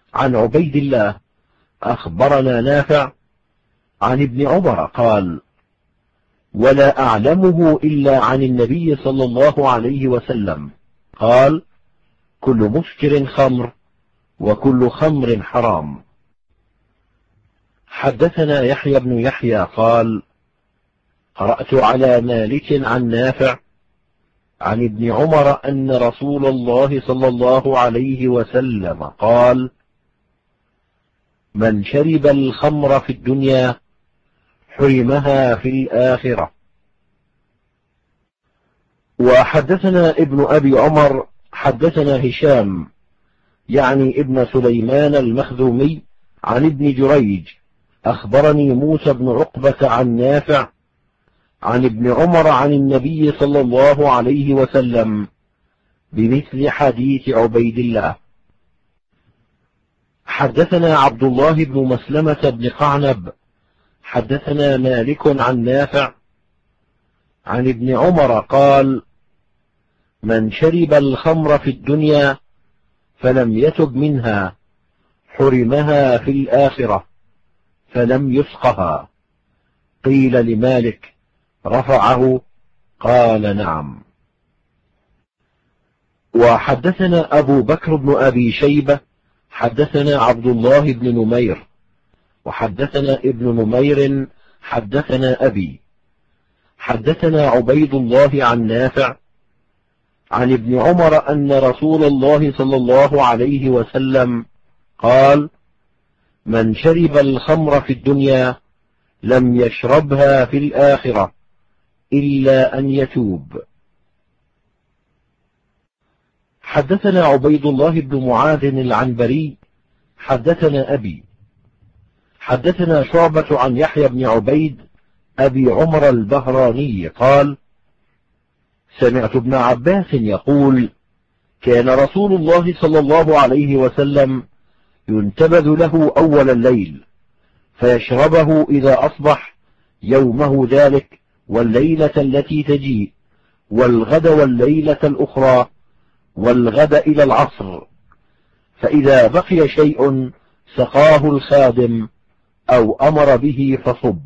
عن عبيد الله أخبرنا نافع عن ابن عمر قال: ولا أعلمه إلا عن النبي صلى الله عليه وسلم قال: كل مسكر خمر وكل خمر حرام. حدثنا يحيى بن يحيى قال: قرأت على مالك عن نافع عن ابن عمر أن رسول الله صلى الله عليه وسلم قال: من شرب الخمر في الدنيا حرمها في الآخرة. وحدثنا ابن أبي عمر حدثنا هشام يعني ابن سليمان المخزومي عن ابن جريج أخبرني موسى بن عقبة عن نافع عن ابن عمر عن النبي صلى الله عليه وسلم بمثل حديث عبيد الله. حدثنا عبد الله بن مسلمة بن قعنب حدثنا مالك عن نافع عن ابن عمر قال: من شرب الخمر في الدنيا فلم يتب منها حرمها في الآخرة فلم يسقها. قيل لمالك: رفعه؟ قال: نعم. وحدثنا أبو بكر بن أبي شيبة حدثنا عبد الله بن نمير وحدثنا ابن نمير حدثنا أبي حدثنا عبيد الله عن نافع عن ابن عمر أن رسول الله صلى الله عليه وسلم قال: من شرب الخمر في الدنيا لم يشربها في الآخرة إلا أن يتوب. حدثنا عبيد الله بن معاذ العنبري حدثنا أبي حدثنا شعبة عن يحيى بن عبيد أبي عمر البهراني قال: سمعت ابن عباس يقول: كان رسول الله صلى الله عليه وسلم ينتبذ له أول الليل فيشربه إذا أصبح يومه ذلك والليلة التي تجيء والغد والليلة الأخرى والغد إلى العصر، فإذا بقي شيء سقاه الخادم أو أمر به فصب.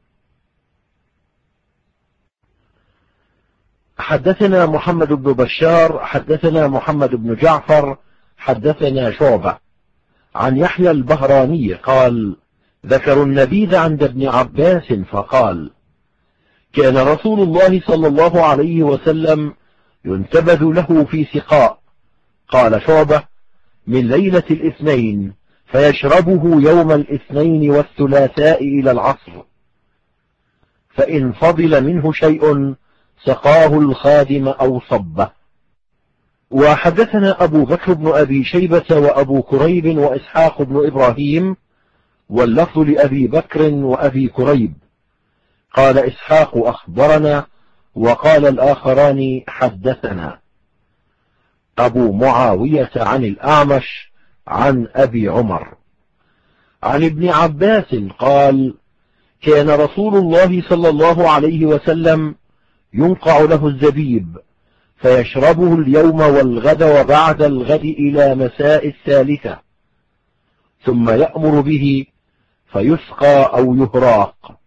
حدثنا محمد بن بشار حدثنا محمد بن جعفر حدثنا شعبة عن يحيى البهراني قال: ذكروا النبيذ عند ابن عباس فقال: كان رسول الله صلى الله عليه وسلم ينتبذ له في سقاء. قال شعبة: من ليلة الاثنين فيشربه يوم الاثنين والثلاثاء إلى العصر، فإن فضل منه شيء سقاه الخادم أو صبه. وحدثنا أبو بكر بن أبي شيبة وأبو كريب وإسحاق بن إبراهيم، واللفظ لأبي بكر وأبي كريب. قال إسحاق: أخبرنا، وقال الآخران: حدثنا. أبو معاوية عن الأعمش عن أبي عمر عن ابن عباس قال: كان رسول الله صلى الله عليه وسلم ينقع له الزبيب فيشربه اليوم والغد وبعد الغد إلى مساء الثالثة، ثم يأمر به فيسقى أو يهراق.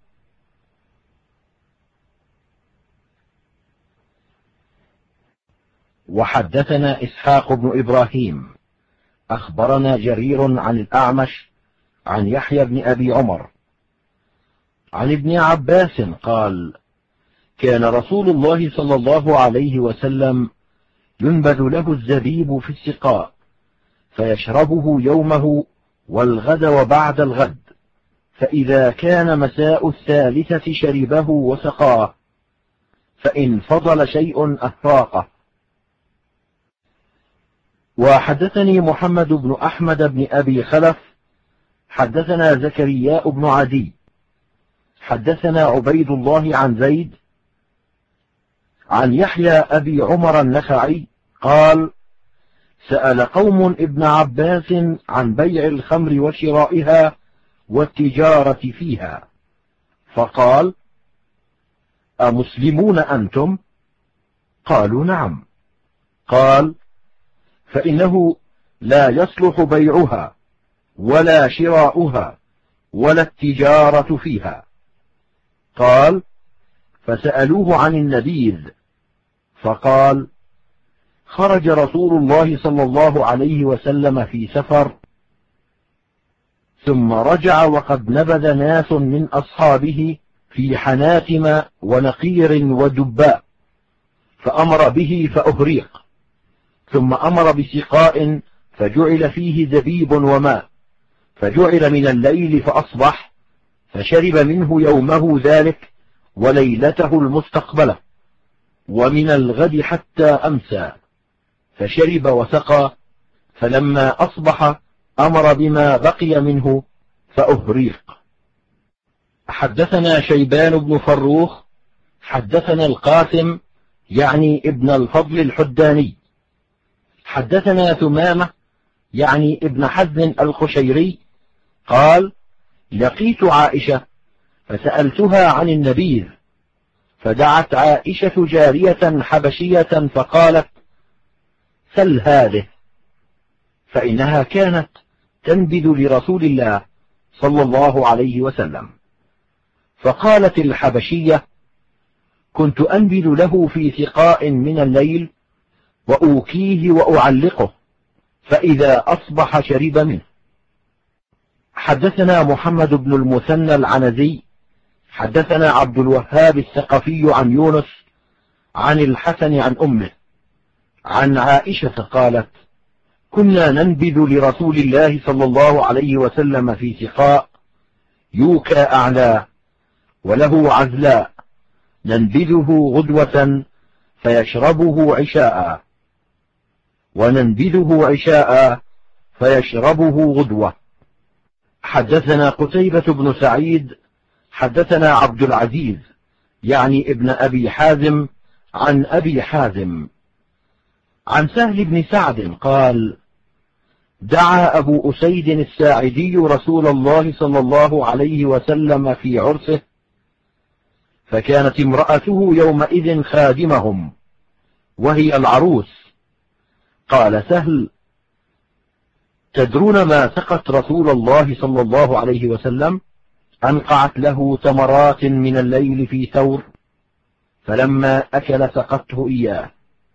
وحدثنا إسحاق بن إبراهيم أخبرنا جرير عن الأعمش عن يحيى بن أبي عمر عن ابن عباس قال: كان رسول الله صلى الله عليه وسلم ينبذ له الزبيب في السقاء فيشربه يومه والغد وبعد الغد، فإذا كان مساء الثالثة شربه وسقاه، فإن فضل شيء أهراقه. وحدثني محمد بن أحمد بن أبي خلف حدثنا زكرياء بن عدي حدثنا عبيد الله عن زيد عن يحيى أبي عمر النخعي قال: سأل قوم ابن عباس عن بيع الخمر وشرائها والتجارة فيها، فقال: أمسلمون أنتم؟ قالوا: نعم. قال: فإنه لا يصلح بيعها ولا شراؤها ولا التجارة فيها. قال: فسألوه عن النبيذ فقال: خرج رسول الله صلى الله عليه وسلم في سفر، ثم رجع وقد نبذ ناس من أصحابه في حناتم ونقير ودباء، فأمر به فأهريق، ثم أمر بسقاء فجعل فيه زبيب وماء، فجعل من الليل فأصبح، فشرب منه يومه ذلك وليلته المستقبلة، ومن الغد حتى أمسى، فشرب وسقى، فلما أصبح أمر بما بقي منه فأهريق. حدثنا شيبان بن فروخ حدثنا القاسم يعني ابن الفضل الحداني حدثنا ثمامة يعني ابن حزن القشيري قال: لقيت عائشة فسألتها عن النبيذ، فدعت عائشة جارية حبشية فقالت: سل هذه، فإنها كانت تنبذ لرسول الله صلى الله عليه وسلم. فقالت الحبشية: كنت أنبذ له في سقاء من الليل وأوكيه وأعلقه، فإذا أصبح شرب منه. حدثنا محمد بن المثنى العنزي حدثنا عبد الوهاب الثقفي عن يونس عن الحسن عن أمه عن عائشة قالت: كنا ننبذ لرسول الله صلى الله عليه وسلم في سقاء يوكى أعلى وله عزلاء، ننبذه غدوة فيشربه عشاء، وننبذه عشاء فيشربه غدوة. حدثنا قتيبة بن سعيد حدثنا عبد العزيز يعني ابن أبي حازم عن أبي حازم عن سهل بن سعد قال: دعا أبو أسيد الساعدي رسول الله صلى الله عليه وسلم في عرسه، فكانت امرأته يومئذ خادمهم وهي العروس. قال سهل: تدرون ما سقت رسول الله صلى الله عليه وسلم؟ أنقعت له تمرات من الليل في ثور، فلما أكل سقته إياه.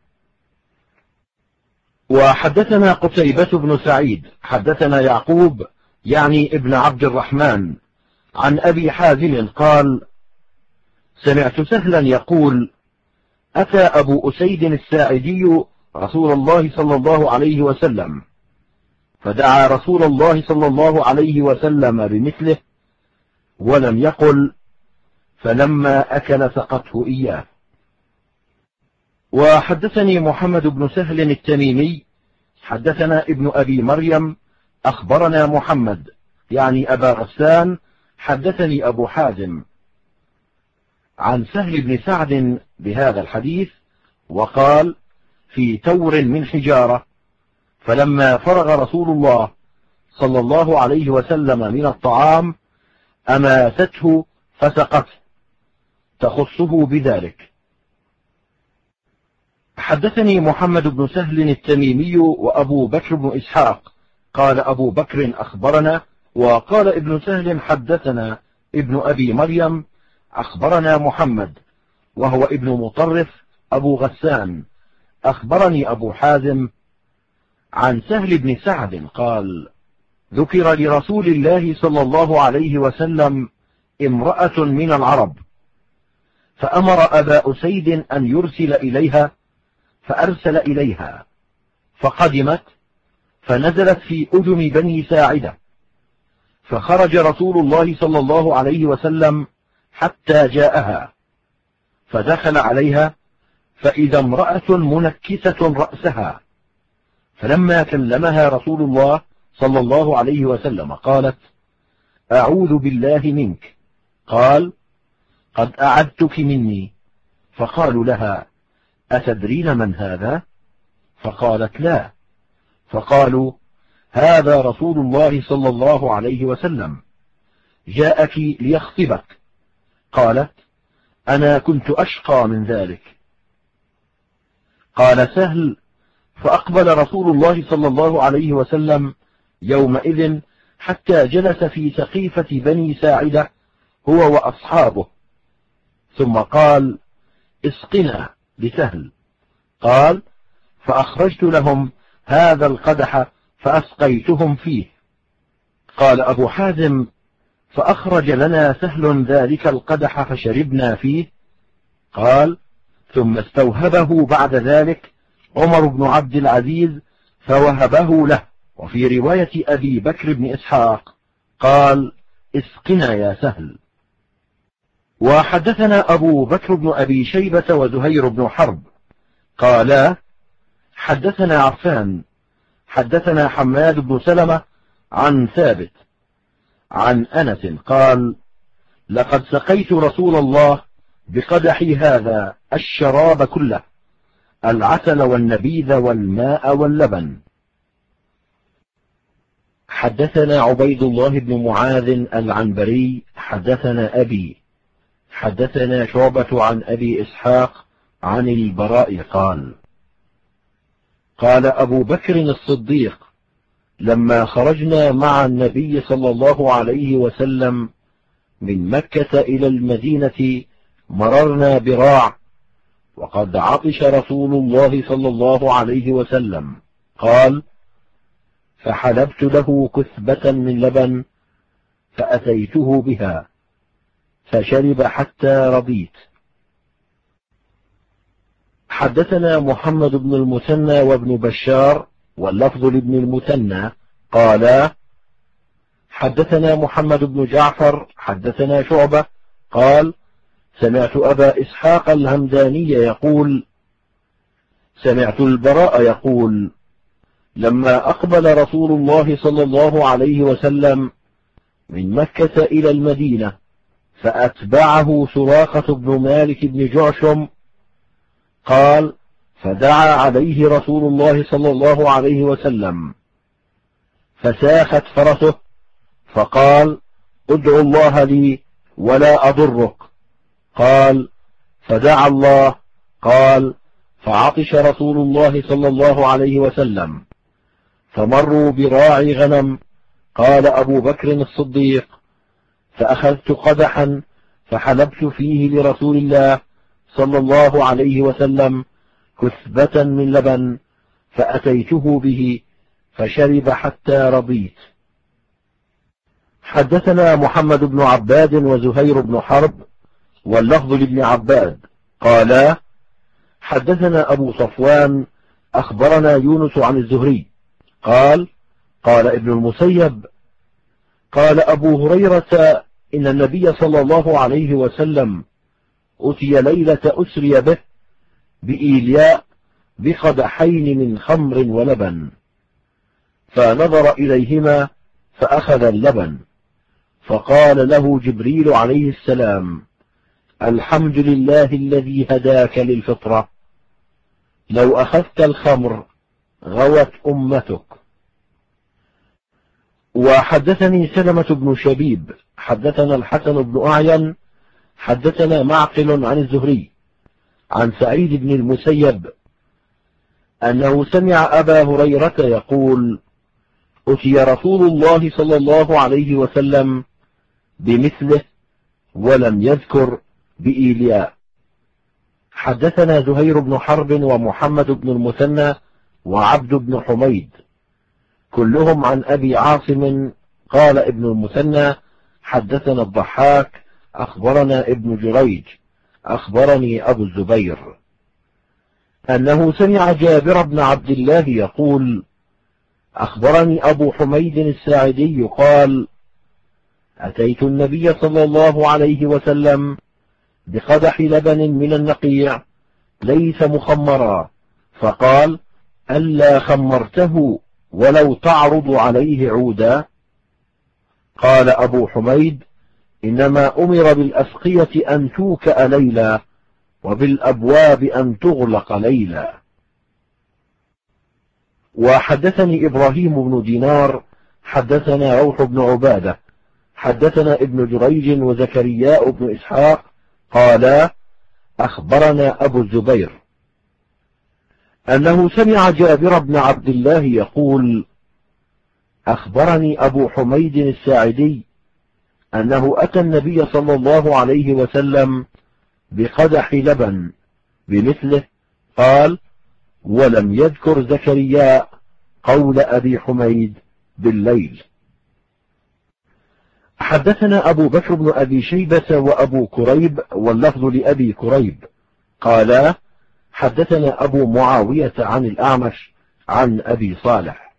وحدثنا قتيبة بن سعيد حدثنا يعقوب يعني ابن عبد الرحمن عن أبي حازم قال: سمعت سهلا يقول: أتى أبو أسيد الساعدي رسول الله صلى الله عليه وسلم، فدعا رسول الله صلى الله عليه وسلم بمثله، ولم يقل، فلما أكل سقته إياه. وحدثني محمد بن سهل التميمي حدثنا ابن أبي مريم أخبرنا محمد يعني أبا غسان حدثني أبو حازم عن سهل بن سعد بهذا الحديث، وقال: في تور من حجارة، فلما فرغ رسول الله صلى الله عليه وسلم من الطعام أماتته فسقته، تخصه بذلك. حدثني محمد بن سهل التميمي وأبو بكر بن إسحاق قال أبو بكر أخبرنا، وقال ابن سهل حدثنا ابن أبي مريم أخبرنا محمد وهو ابن مطرف أبو غسان أخبرني أبو حازم عن سهل بن سعد قال: ذكر لرسول الله صلى الله عليه وسلم امرأة من العرب، فأمر أبا أسيد أن يرسل إليها، فأرسل إليها، فقدمت فنزلت في أجم بني ساعدة، فخرج رسول الله صلى الله عليه وسلم حتى جاءها، فدخل عليها فإذا امرأة منكسة رأسها، فلما كلمها رسول الله صلى الله عليه وسلم قالت: أعوذ بالله منك. قال: قد أعدتك مني. فقالوا لها: أتدرين من هذا؟ فقالت: لا. فقالوا: هذا رسول الله صلى الله عليه وسلم جاءك ليخطبك. قالت: أنا كنت أشقى من ذلك. قال سهل: فأقبل رسول الله صلى الله عليه وسلم يومئذ حتى جلس في سقيفة بني ساعدة هو وأصحابه، ثم قال: اسقنا لسهل. قال: فأخرجت لهم هذا القدح فأسقيتهم فيه. قال أبو حازم: فأخرج لنا سهل ذلك القدح فشربنا فيه. قال: ثم استوهبه بعد ذلك عمر بن عبد العزيز فوهبه له. وفي رواية أبي بكر بن إسحاق قال: اسقنا يا سهل. وحدثنا أبو بكر بن أبي شيبة وزهير بن حرب قالا: حدثنا عفان حدثنا حماد بن سلمة عن ثابت عن أنس قال: لقد سقيت رسول الله بقدحي هذا الشراب كله، العسل والنبيذ والماء واللبن. حدثنا عبيد الله بن معاذ العنبري حدثنا أبي حدثنا شعبة عن أبي إسحاق عن البراء قال: قال أبو بكر الصديق: لما خرجنا مع النبي صلى الله عليه وسلم من مكة إلى المدينة مررنا براع، وقد عطش رسول الله صلى الله عليه وسلم. قال: فحلبت له كثبة من لبن فأتيته بها فشرب حتى رضيت. حدثنا محمد بن المثنى وابن بشار واللفظ لابن المثنى قالا: حدثنا محمد بن جعفر حدثنا شعبة قال: سمعت أبا إسحاق الهمداني يقول: سمعت البراء يقول: لما أقبل رسول الله صلى الله عليه وسلم من مكة إلى المدينة فأتبعه سراقة بن مالك بن جعشم. قال: فدعا عليه رسول الله صلى الله عليه وسلم فساخت فرسه، فقال: ادعو الله لي ولا أضرك. قال: فدعا الله. قال: فعطش رسول الله صلى الله عليه وسلم فمروا براعي غنم. قال أبو بكر الصديق: فأخذت قدحا فحلبت فيه لرسول الله صلى الله عليه وسلم كثبة من لبن فأتيته به فشرب حتى رضيت. حدثنا محمد بن عباد وزهير بن حرب واللفظ لابن عباد قالا: حدثنا أبو صفوان أخبرنا يونس عن الزهري قال: قال ابن المسيب: قال أبو هريرة: إن النبي صلى الله عليه وسلم أتي ليلة أسري به بإيلياء بقدحين من خمر ولبن، فنظر إليهما فأخذ اللبن، فقال له جبريل عليه السلام: الحمد لله الذي هداك للفطرة، لو أخذت الخمر غوت أمتك. وحدثني سلمة بن شبيب حدثنا الحسن بن أعين حدثنا معقل عن الزهري عن سعيد بن المسيب أنه سمع أبا هريرة يقول: أتي رسول الله صلى الله عليه وسلم بمثله ولم يذكر بإيلياء. حدثنا زهير بن حرب ومحمد بن المثنى وعبد بن حميد كلهم عن أبي عاصم قال ابن المثنى: حدثنا الضحاك أخبرنا ابن جريج أخبرني أبو الزبير أنه سمع جابر بن عبد الله يقول: أخبرني أبو حميد الساعدي قال: أتيت النبي صلى الله عليه وسلم بقدح لبن من النقيع ليس مخمرا، فقال: ألا خمرته ولو تعرض عليه عودا؟ قال أبو حميد: إنما أمر بالأسقية أن توكأ ليلا وبالأبواب أن تغلق ليلا. وحدثني إبراهيم بن دينار حدثنا روح بن عبادة حدثنا ابن جريج وزكرياء بن إسحاق قالا: أخبرنا أبو الزبير أنه سمع جابر بن عبد الله يقول: أخبرني أبو حميد الساعدي أنه أتى النبي صلى الله عليه وسلم بقدح لبن بمثله، قال: ولم يذكر زكريا قول أبي حميد بالليل. حدثنا أبو بكر بن أبي شيبة وأبو كريب واللفظ لأبي كريب قالا: حدثنا أبو معاوية عن الأعمش عن أبي صالح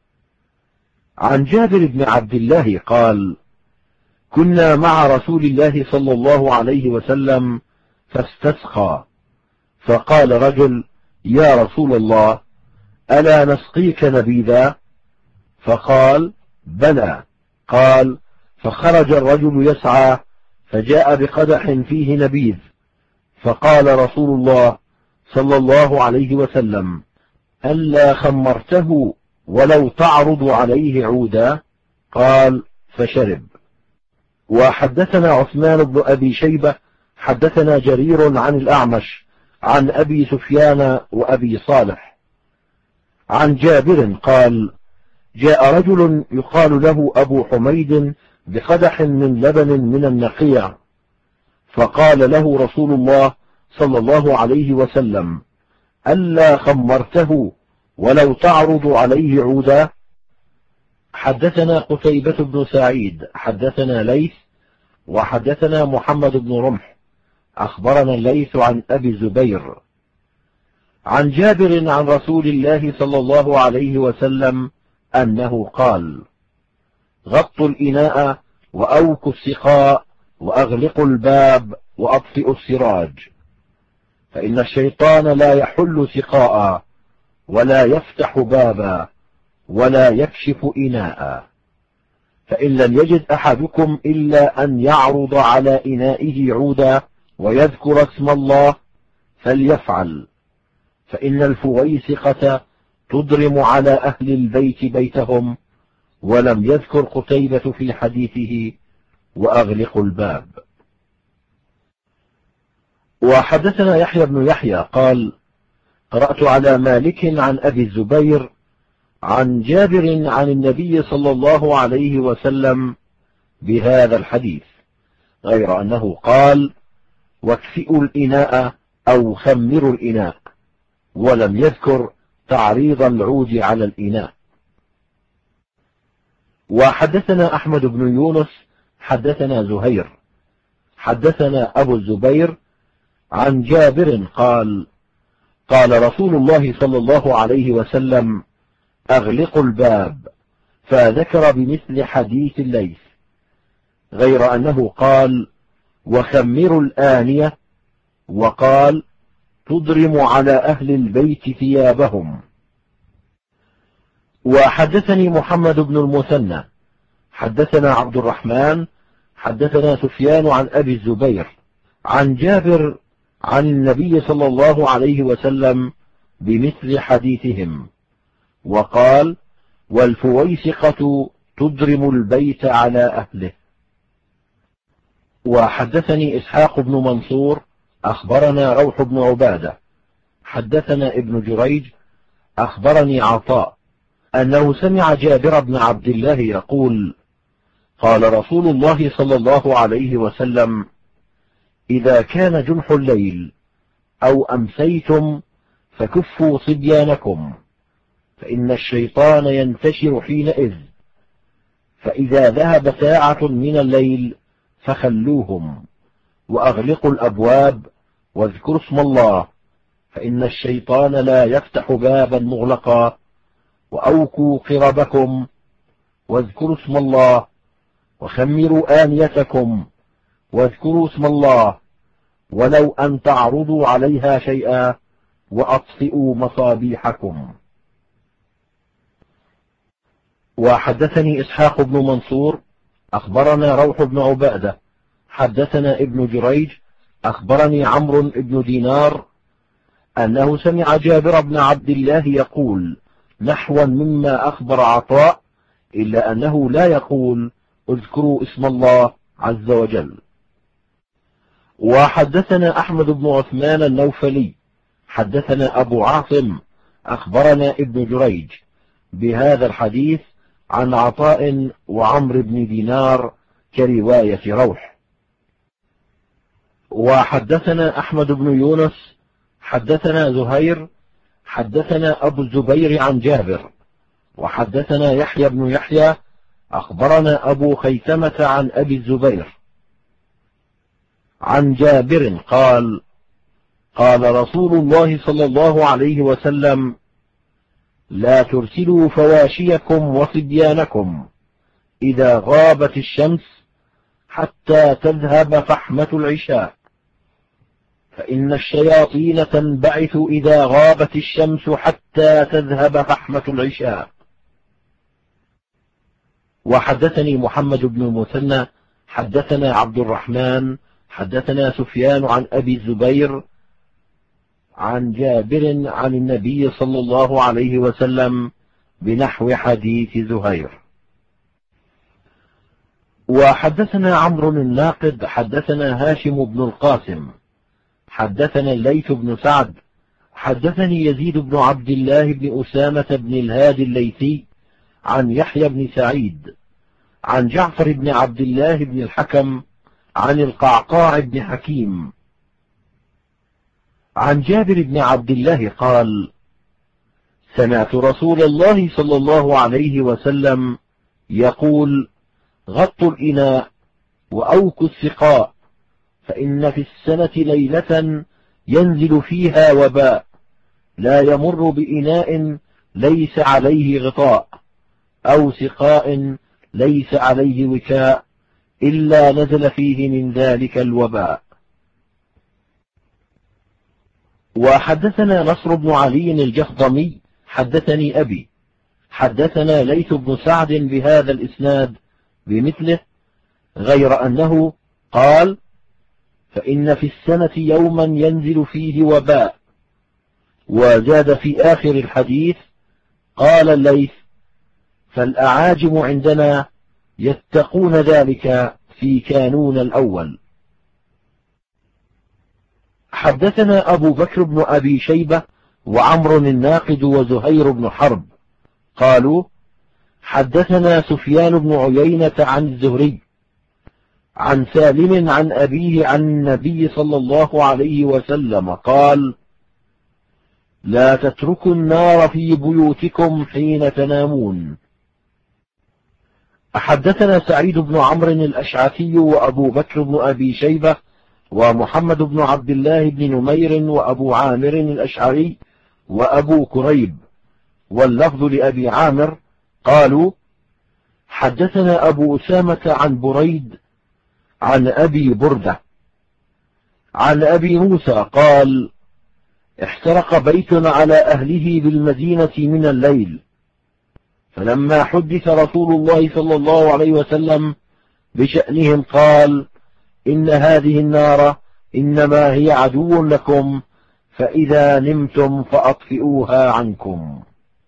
عن جابر بن عبد الله قال: كنا مع رسول الله صلى الله عليه وسلم فاستسقى، فقال رجل: يا رسول الله، ألا نسقيك نبيذا؟ فقال: بلى. قال: فخرج الرجل يسعى فجاء بقدح فيه نبيذ، فقال رسول الله صلى الله عليه وسلم: ألا خمرته ولو تعرض عليه عودا؟ قال: فشرب. وحدثنا عثمان بن أبي شيبة حدثنا جرير عن الأعمش عن أبي سفيان وأبي صالح عن جابر قال: جاء رجل يقال له أبو حميد بقدح من لبن من النقيع، فقال له رسول الله صلى الله عليه وسلم: ألا خمرته ولو تعرض عليه عودا؟ حدثنا قتيبة بن سعيد حدثنا ليث وحدثنا محمد بن رمح أخبرنا الليث عن أبي الزبير عن جابر عن رسول الله صلى الله عليه وسلم أنه قال: غطوا الإناء وأوكوا السقاء وأغلقوا الباب وأطفئوا السراج، فإن الشيطان لا يحل سقاء ولا يفتح بابا ولا يكشف إناء، فإن لم يجد أحدكم إلا أن يعرض على إنائه عودا ويذكر اسم الله فليفعل، فإن الفويسقة تضرم على أهل البيت بيتهم. ولم يذكر قتيبة في حديثه وأغلق الباب. وحدثنا يحيى بن يحيى قال: قرأت على مالك عن أبي الزبير عن جابر عن النبي صلى الله عليه وسلم بهذا الحديث، غير أنه قال: واكفئوا الإناء أو خمروا الإناء، ولم يذكر تعريض العود على الإناء. وحدثنا أحمد بن يونس حدثنا زهير حدثنا أبو الزبير عن جابر قال: قال رسول الله صلى الله عليه وسلم: أغلقوا الباب، فذكر بمثل حديث الليث، غير أنه قال: وخمروا الآنية، وقال: تضرم على أهل البيت ثيابهم. وحدثني محمد بن المثنى حدثنا عبد الرحمن حدثنا سفيان عن أبي الزبير عن جابر عن النبي صلى الله عليه وسلم بمثل حديثهم، وقال: والفويسقة تضرم البيت على أهله. وحدثني إسحاق بن منصور أخبرنا روح بن عبادة حدثنا ابن جريج أخبرني عطاء أنه سمع جابر بن عبد الله يقول: قال رسول الله صلى الله عليه وسلم: إذا كان جنح الليل أو أمسيتم فكفوا صبيانكم، فإن الشيطان ينتشر حينئذ، فإذا ذهب ساعة من الليل فخلوهم، وأغلقوا الأبواب واذكروا اسم الله، فإن الشيطان لا يفتح بابا مغلقا، وأوكوا قربكم واذكروا اسم الله، وخمروا آنيتكم واذكروا اسم الله، ولو أن تعرضوا عليها شيئا، وأطفئوا مصابيحكم. وحدثني إسحاق بن منصور أخبرنا روح بن عبادة حدثنا ابن جريج أخبرني عمرو بن دينار أنه سمع جابر بن عبد الله يقول نحوا مما أخبر عطاء، إلا أنه لا يقول: اذكروا اسم الله عز وجل. وحدثنا أحمد بن عثمان النوفلي حدثنا أبو عاصم أخبرنا ابن جريج بهذا الحديث، عن عطاء وعمرو بن دينار كرواية روح. وحدثنا أحمد بن يونس حدثنا زهير حدثنا أبو الزبير عن جابر، وحدثنا يحيى بن يحيى أخبرنا أبو خيثمة عن أبي الزبير عن جابر قال: قال رسول الله صلى الله عليه وسلم: لا ترسلوا فواشيكم وصبيانكم إذا غابت الشمس حتى تذهب فحمة العشاء، فإن الشياطين تنبعث إذا غابت الشمس حتى تذهب فحمة العشاء. وحدثني محمد بن المثنى حدثنا عبد الرحمن حدثنا سفيان عن أبي الزبير عن جابر عن النبي صلى الله عليه وسلم بنحو حديث زهير. وحدثنا عمرو الناقد حدثنا هاشم بن القاسم حدثنا الليث بن سعد حدثني يزيد بن عبد الله بن أسامة بن الهادي الليثي عن يحيى بن سعيد عن جعفر بن عبد الله بن الحكم عن القعقاع بن حكيم عن جابر بن عبد الله قال: سمعت رسول الله صلى الله عليه وسلم يقول: غطوا الإناء وأوكوا السقاء، فإن في السنة ليلة ينزل فيها وباء لا يمر بإناء ليس عليه غطاء أو سقاء ليس عليه وكاء إلا نزل فيه من ذلك الوباء. وحدثنا نصر بن علي الجهضمي حدثني أبي حدثنا ليث بن سعد بهذا الإسناد بمثله، غير أنه قال: فإن في السنة يوما ينزل فيه وباء. وزاد في آخر الحديث: قال الليث: فالأعاجم عندنا يتقون ذلك في كانون الأول. حدثنا أبو بكر بن أبي شيبة وعمر الناقد وزهير بن حرب قالوا: حدثنا سفيان بن عيينة عن الزهري عن سالم عن أبيه عن النبي صلى الله عليه وسلم قال: لا تتركوا النار في بيوتكم حين تنامون. حدثنا سعيد بن عمرو الأشعثي وأبو بكر بن أبي شيبة ومحمد بن عبد الله بن نمير وأبو عامر الأشعري وأبو كريب، واللفظ لأبي عامر قالوا: حدثنا أبو أسامة عن بريد عن أبي بردة عن أبي موسى قال: احترق بيت على أهله بالمدينة من الليل، فلما حدث رسول الله صلى الله عليه وسلم بشأنهم قال: إن هذه النار إنما هي عدو لكم، فإذا نمتم فأطفئوها عنكم.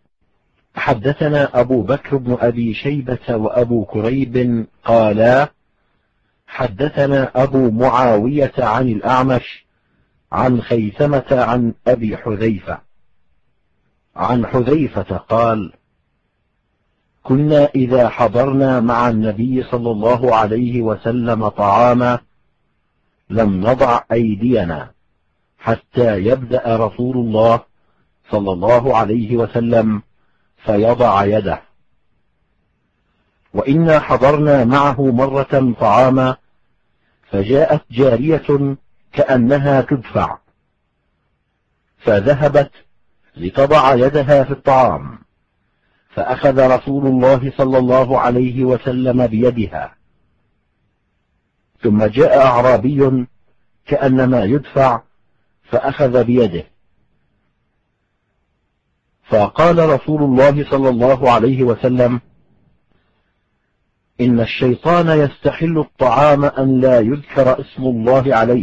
حدثنا أبو بكر بن أبي شيبة وأبو كريب قالا: حدثنا أبو معاوية عن الأعمش عن خيثمة عن أبي حذيفة عن حذيفة قال: كنا إذا حضرنا مع النبي صلى الله عليه وسلم طعاما لم نضع أيدينا حتى يبدأ رسول الله صلى الله عليه وسلم فيضع يده. وإنا حضرنا معه مرة طعاما فجاءت جارية كأنها تدفع، فذهبت لتضع يدها في الطعام، فأخذ رسول الله صلى الله عليه وسلم بيدها، ثم جاء أعرابي كأنما يدفع فأخذ بيده، فقال رسول الله صلى الله عليه وسلم: إن الشيطان يستحل الطعام أن لا يذكر اسم الله عليه،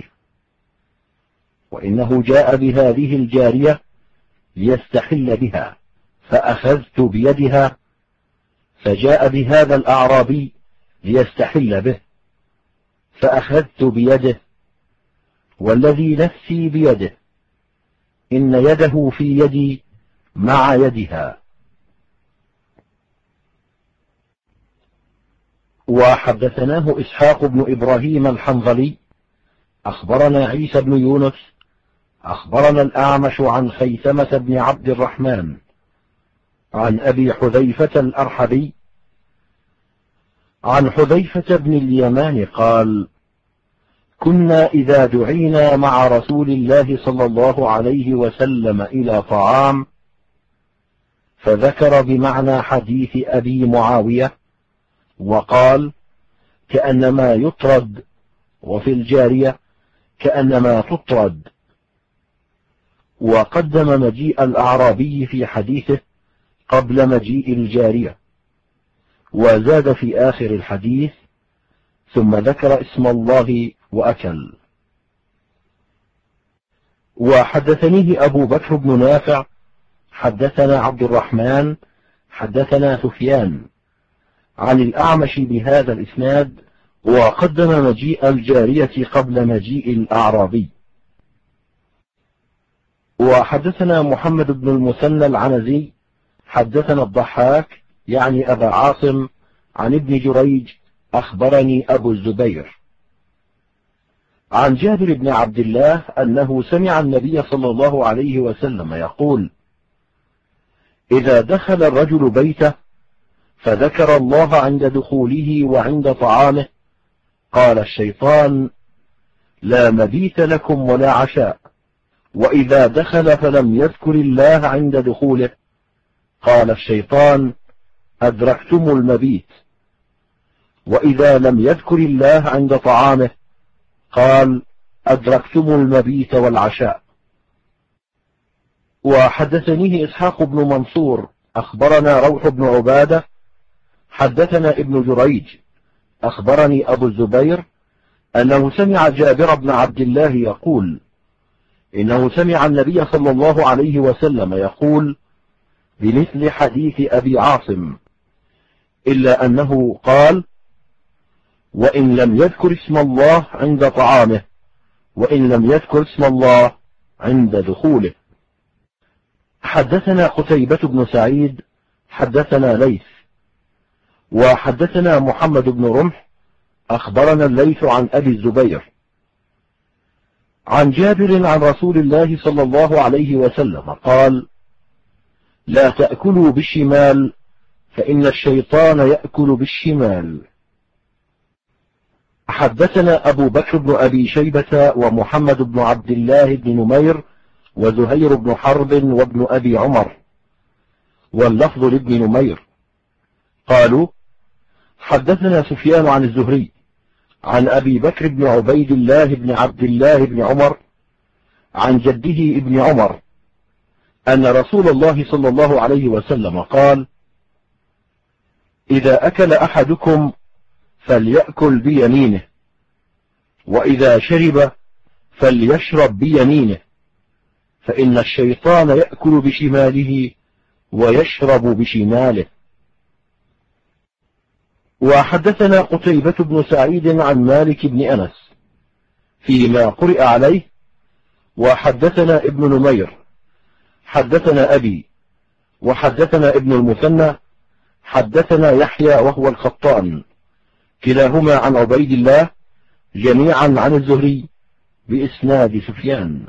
وإنه جاء بهذه الجارية ليستحل بها، فأخذت بيدها، فجاء بهذا الأعرابي ليستحل به، فأخذت بيده، والذي نفسي بيده إن يده في يدي مع يدها. وحدثناه إسحاق بن إبراهيم الحنظلي أخبرنا عيسى بن يونس أخبرنا الأعمش عن خيثمة بن عبد الرحمن عن أبي حذيفة الأرحبي عن حذيفة بن اليمان قال: كنا إذا دعينا مع رسول الله صلى الله عليه وسلم إلى طعام، فذكر بمعنى حديث أبي معاوية وقال: كأنما يطرد، وفي الجارية كأنما تطرد، وقدم مجيء الأعرابي في حديثه قبل مجيء الجارية، وزاد في آخر الحديث: ثم ذكر اسم الله وأكل. وحدثنيه أبو بكر بن نافع حدثنا عبد الرحمن حدثنا سفيان عن الأعمش بهذا الإسناد، وقدم مجيء الجارية قبل مجيء الأعرابي. وحدثنا محمد بن المثنى العنزي حدثنا الضحاك يعني أبا عاصم عن ابن جريج أخبرني أبو الزبير عن جابر بن عبد الله أنه سمع النبي صلى الله عليه وسلم يقول: إذا دخل الرجل بيته فذكر الله عند دخوله وعند طعامه، قال الشيطان: لا مبيت لكم ولا عشاء. وإذا دخل فلم يذكر الله عند دخوله، قال الشيطان: أدركتم المبيت. وإذا لم يذكر الله عند طعامه، قال: أدركتم المبيت والعشاء. وحدثنيه إسحاق بن منصور أخبرنا روح بن عبادة حدثنا ابن جريج أخبرني أبو الزبير أنه سمع جابر بن عبد الله يقول: إنه سمع النبي صلى الله عليه وسلم يقول بمثل حديث أبي عاصم، إلا أنه قال: وإن لم يذكر اسم الله عند طعامه، وإن لم يذكر اسم الله عند دخوله. حدثنا قتيبة بن سعيد حدثنا ليث وحدثنا محمد بن رمح أخبرنا الليث عن أبي الزبير عن جابر عن رسول الله صلى الله عليه وسلم قال: لا تأكلوا بالشمال فإن الشيطان يأكل بالشمال. حدثنا أبو بكر بن أبي شيبة ومحمد بن عبد الله بن نمير وزهير بن حرب وابن أبي عمر، واللفظ لابن نمير، قالوا: حدثنا سفيان عن الزهري عن أبي بكر بن عبيد الله بن عبد الله بن عمر عن جده ابن عمر أن رسول الله صلى الله عليه وسلم قال: إذا أكل أحدكم فليأكل بيمينه، وإذا شرب فليشرب بيمينه، فإن الشيطان يأكل بشماله ويشرب بشماله. وحدثنا قتيبة بن سعيد عن مالك بن أنس فيما قرئ عليه، وحدثنا ابن نمير حدثنا أبي، وحدثنا ابن المثنى حدثنا يحيى وهو القطان، كلاهما عن عبيد الله، جميعا عن الزهري بإسناد سفيان.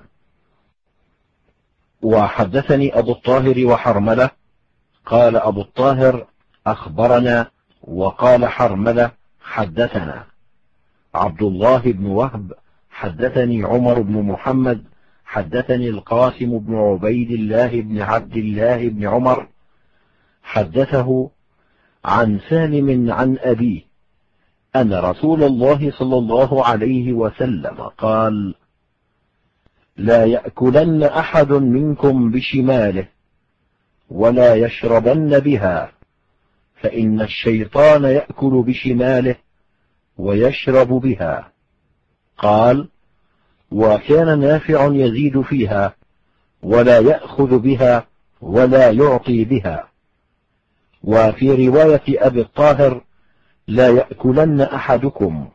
وحدثني أبو الطاهر وحرملة قال أبو الطاهر: أخبرنا، وقال حرملة: حدثنا. عبد الله بن وهب حدثني عمر بن محمد حدثني القاسم بن عبيد الله بن عبد الله بن عمر حدثه عن سالم عن أبيه أن رسول الله صلى الله عليه وسلم قال: لا يأكلن أحد منكم بشماله ولا يشربن بها، فإن الشيطان يأكل بشماله ويشرب بها. قال: وكان نافع يزيد فيها ولا يأخذ بها ولا يعطي بها. وفي رواية أبي الطاهر: لا يأكلن أحدكم.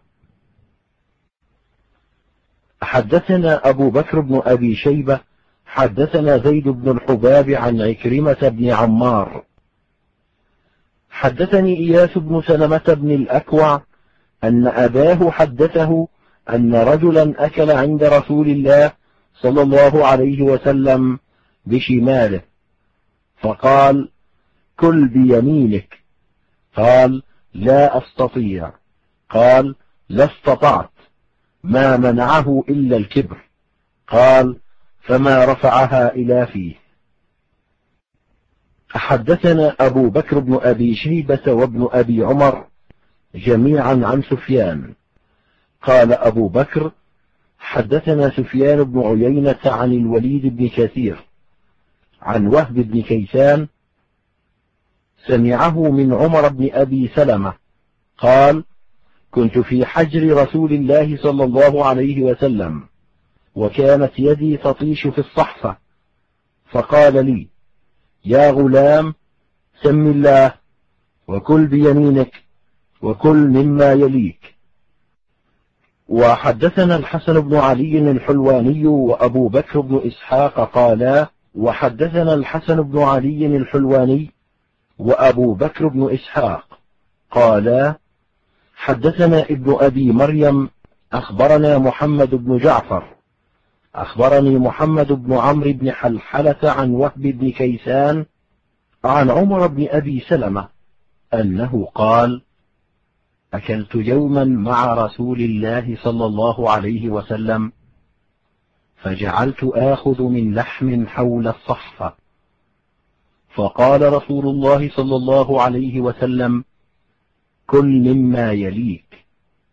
حدثنا أبو بكر بن أبي شيبة حدثنا زيد بن الحباب عن عكرمة بن عمار حدثني إياس بن سلمة بن الأكوع أن أباه حدثه أن رجلا أكل عند رسول الله صلى الله عليه وسلم بشماله، فقال: كل بيمينك. قال: لا أستطيع. قال: لا استطعت، ما منعه إلا الكبر. قال: فما رفعها إلى فيه. حدثنا أبو بكر بن أبي شيبة وابن أبي عمر جميعا عن سفيان. قال أبو بكر: حدثنا سفيان بن عيينة عن الوليد بن كثير عن وهب بن كيسان سمعه من عمر بن أبي سلمة قال: كنت في حجر رسول الله صلى الله عليه وسلم، وكانت يدي تطيش في الصحفة، فقال لي: يا غلام، سم الله وكل بيمينك وكل مما يليك. وحدثنا الحسن بن علي الحلواني وأبو بكر بن إسحاق قالا: وحدثنا الحسن بن علي الحلواني وأبو بكر بن إسحاق قالا: حدثنا ابن أبي مريم أخبرنا محمد بن جعفر أخبرني محمد بن عمرو بن حلحلة عن وهب بن كيسان عن عمر بن أبي سلمة أنه قال: أكلت يوما مع رسول الله صلى الله عليه وسلم، فجعلت آخذ من لحم حول الصحفة، فقال رسول الله صلى الله عليه وسلم: كل مما يليك.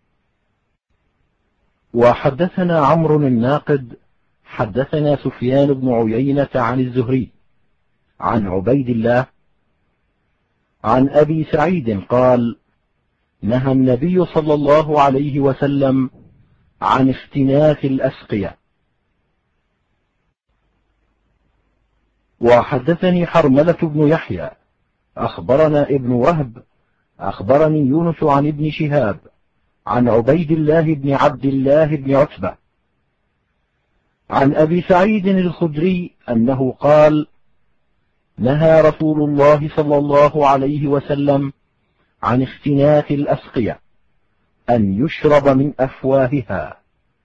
وحدثنا عمرو الناقد حدثنا سفيان بن عيينة عن الزهري عن عبيد الله عن أبي سعيد قال: نهى النبي صلى الله عليه وسلم عن اختناث الأسقية. وحدثني حرملة بن يحيى أخبرنا ابن وهب أخبرني يونس عن ابن شهاب عن عبيد الله بن عبد الله بن عتبة عن أبي سعيد الخدري أنه قال: نهى رسول الله صلى الله عليه وسلم عن اختناث الأسقية، أن يشرب من أفواهها.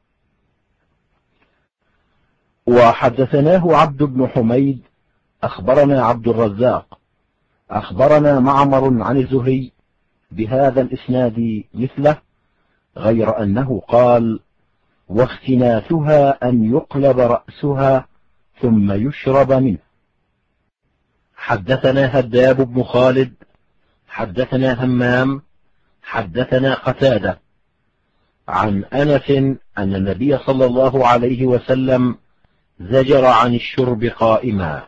وحدثناه عبد بن حميد أخبرنا عبد الرزاق أخبرنا معمر عن الزهري بهذا الإسناد مثله، غير أنه قال: واختناثها أن يقلب رأسها ثم يشرب منه. حدثنا هداب بن خالد حدثنا همام حدثنا قتادة عن أنس أن النبي صلى الله عليه وسلم زجر عن الشرب قائما.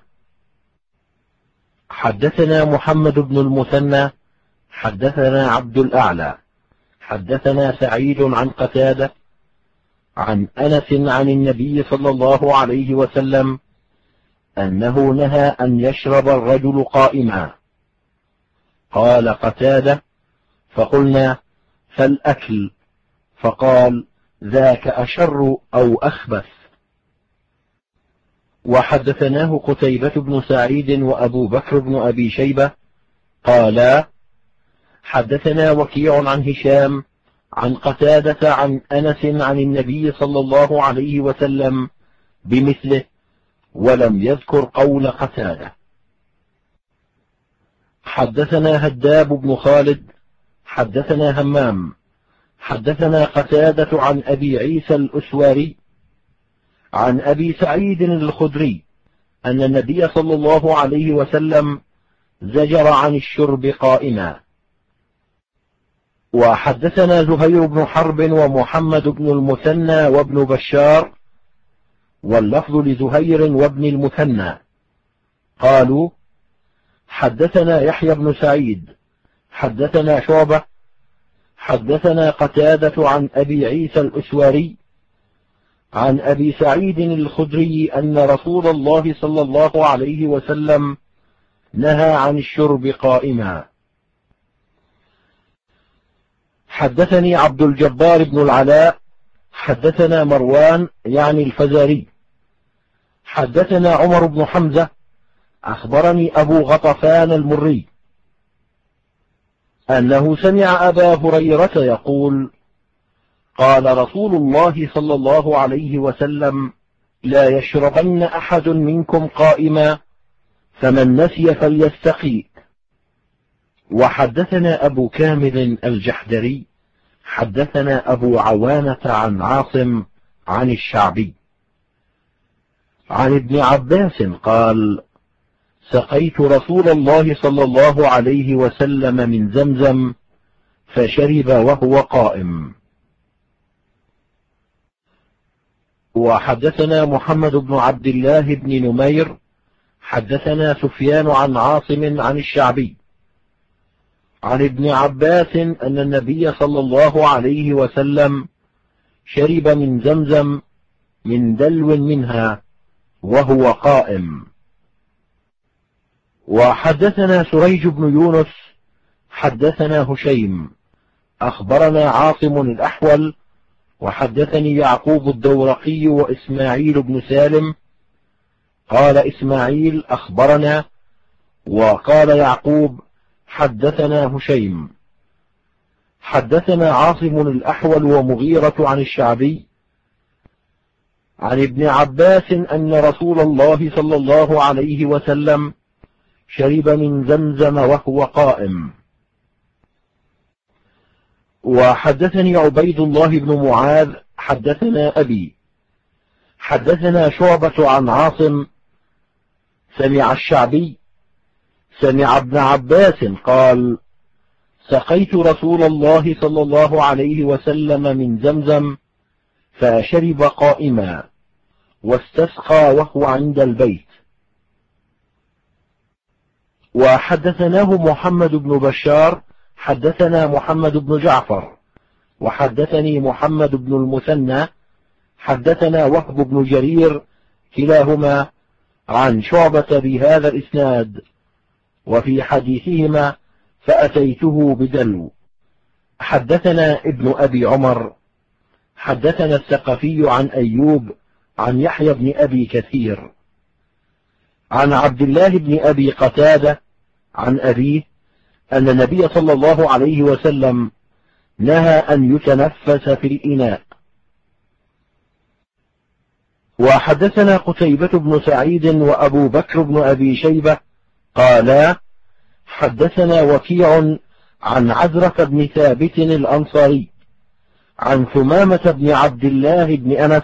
حدثنا محمد بن المثنى حدثنا عبد الأعلى حدثنا سعيد عن قتادة عن أنس عن النبي صلى الله عليه وسلم أنه نهى أن يشرب الرجل قائما. قال قتادة: فقلنا: فالأكل؟ فقال: ذاك أشر أو أخبث. وحدثناه قتيبة بن سعيد وأبو بكر بن أبي شيبة قالا: حدثنا وكيع عن هشام عن قتادة عن أنس عن النبي صلى الله عليه وسلم بمثله، ولم يذكر قول قتادة. حدثنا هداب بن خالد حدثنا همام حدثنا قتادة عن أبي عيسى الأسواري عن أبي سعيد الخدري أن النبي صلى الله عليه وسلم زجر عن الشرب قائما. وحدثنا زهير بن حرب ومحمد بن المثنى وابن بشار، واللفظ لزهير وابن المثنى، قالوا: حدثنا يحيى بن سعيد حدثنا شعبة حدثنا قتادة عن أبي عيسى الأسواري عن أبي سعيد الخدري أن رسول الله صلى الله عليه وسلم نهى عن الشرب قائما. حدثني عبد الجبار بن العلاء حدثنا مروان يعني الفزاري حدثنا عمر بن حمزة أخبرني أبو غطفان المري أنه سمع أبا هريرة يقول: قال رسول الله صلى الله عليه وسلم: لا يشربن أحد منكم قائما، فمن نسي فليستقي. وحدثنا أبو كامل الجحدري حدثنا أبو عوانة عن عاصم عن الشعبي عن ابن عباس قال: سقيت رسول الله صلى الله عليه وسلم من زمزم فشرب وهو قائم. وحدثنا محمد بن عبد الله بن نمير حدثنا سفيان عن عاصم عن الشعبي عن ابن عباس أن النبي صلى الله عليه وسلم شرب من زمزم من دلو منها وهو قائم. وحدثنا سريج بن يونس حدثنا هشيم أخبرنا عاصم الأحول وحدثني يعقوب الدورقي وإسماعيل بن سالم قال إسماعيل أخبرنا، وقال يعقوب حدثنا هشيم. حدثنا عاصم الأحول ومغيرة عن الشعبي عن ابن عباس أن رسول الله صلى الله عليه وسلم شرب من زمزم وهو قائم. وحدثني عبيد الله بن معاذ حدثنا أبي حدثنا شعبة عن عاصم سمع الشعبي سمع ابن عباس قال: سقيت رسول الله صلى الله عليه وسلم من زمزم فشرب قائما واستسقى وهو عند البيت. وحدثناه محمد بن بشار حدثنا محمد بن جعفر وحدثني محمد بن المثنى حدثنا وهب بن جرير كلاهما عن شعبة بهذا الإسناد، وفي حديثهما فأتيته بدلو. حدثنا ابن أبي عمر حدثنا الثقفي عن أيوب عن يحيى بن أبي كثير عن عبد الله بن أبي قتادة عن أبيه أن النبي صلى الله عليه وسلم نهى أن يتنفس في الإناء. وحدثنا قتيبة بن سعيد وأبو بكر بن أبي شيبة قالا: حدثنا وكيع عن عزرة بن ثابت الأنصاري عن ثمامة بن عبد الله بن أنس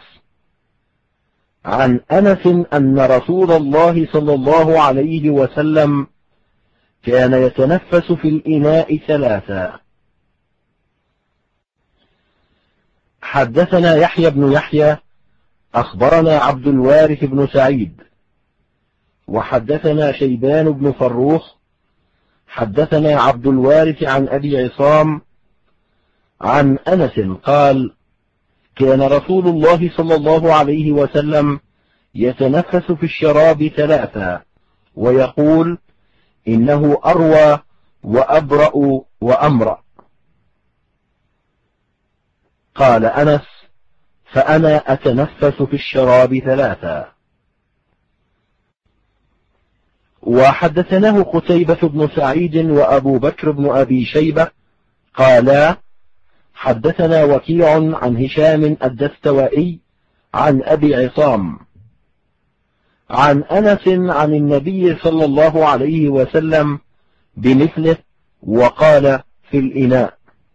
عن أنس أن رسول الله صلى الله عليه وسلم كان يتنفس في الإناء ثلاثا. حدثنا يحيى بن يحيى أخبرنا عبد الوارث بن سعيد وحدثنا شيبان بن فروخ حدثنا عبد الوارث عن أبي عصام عن أنس قال: كان رسول الله صلى الله عليه وسلم يتنفس في الشراب ثلاثا ويقول: إنه أروى وأبرأ وأمرأ. قال أنس: فأنا أتنفس في الشراب ثلاثا. وحدثناه قتيبة بن سعيد وأبو بكر بن أبي شيبة قالا: حدثنا وكيع عن هشام الدستوائي عن أبي عصام عن أنس عن النبي صلى الله عليه وسلم بمثله وقال: في الإناء.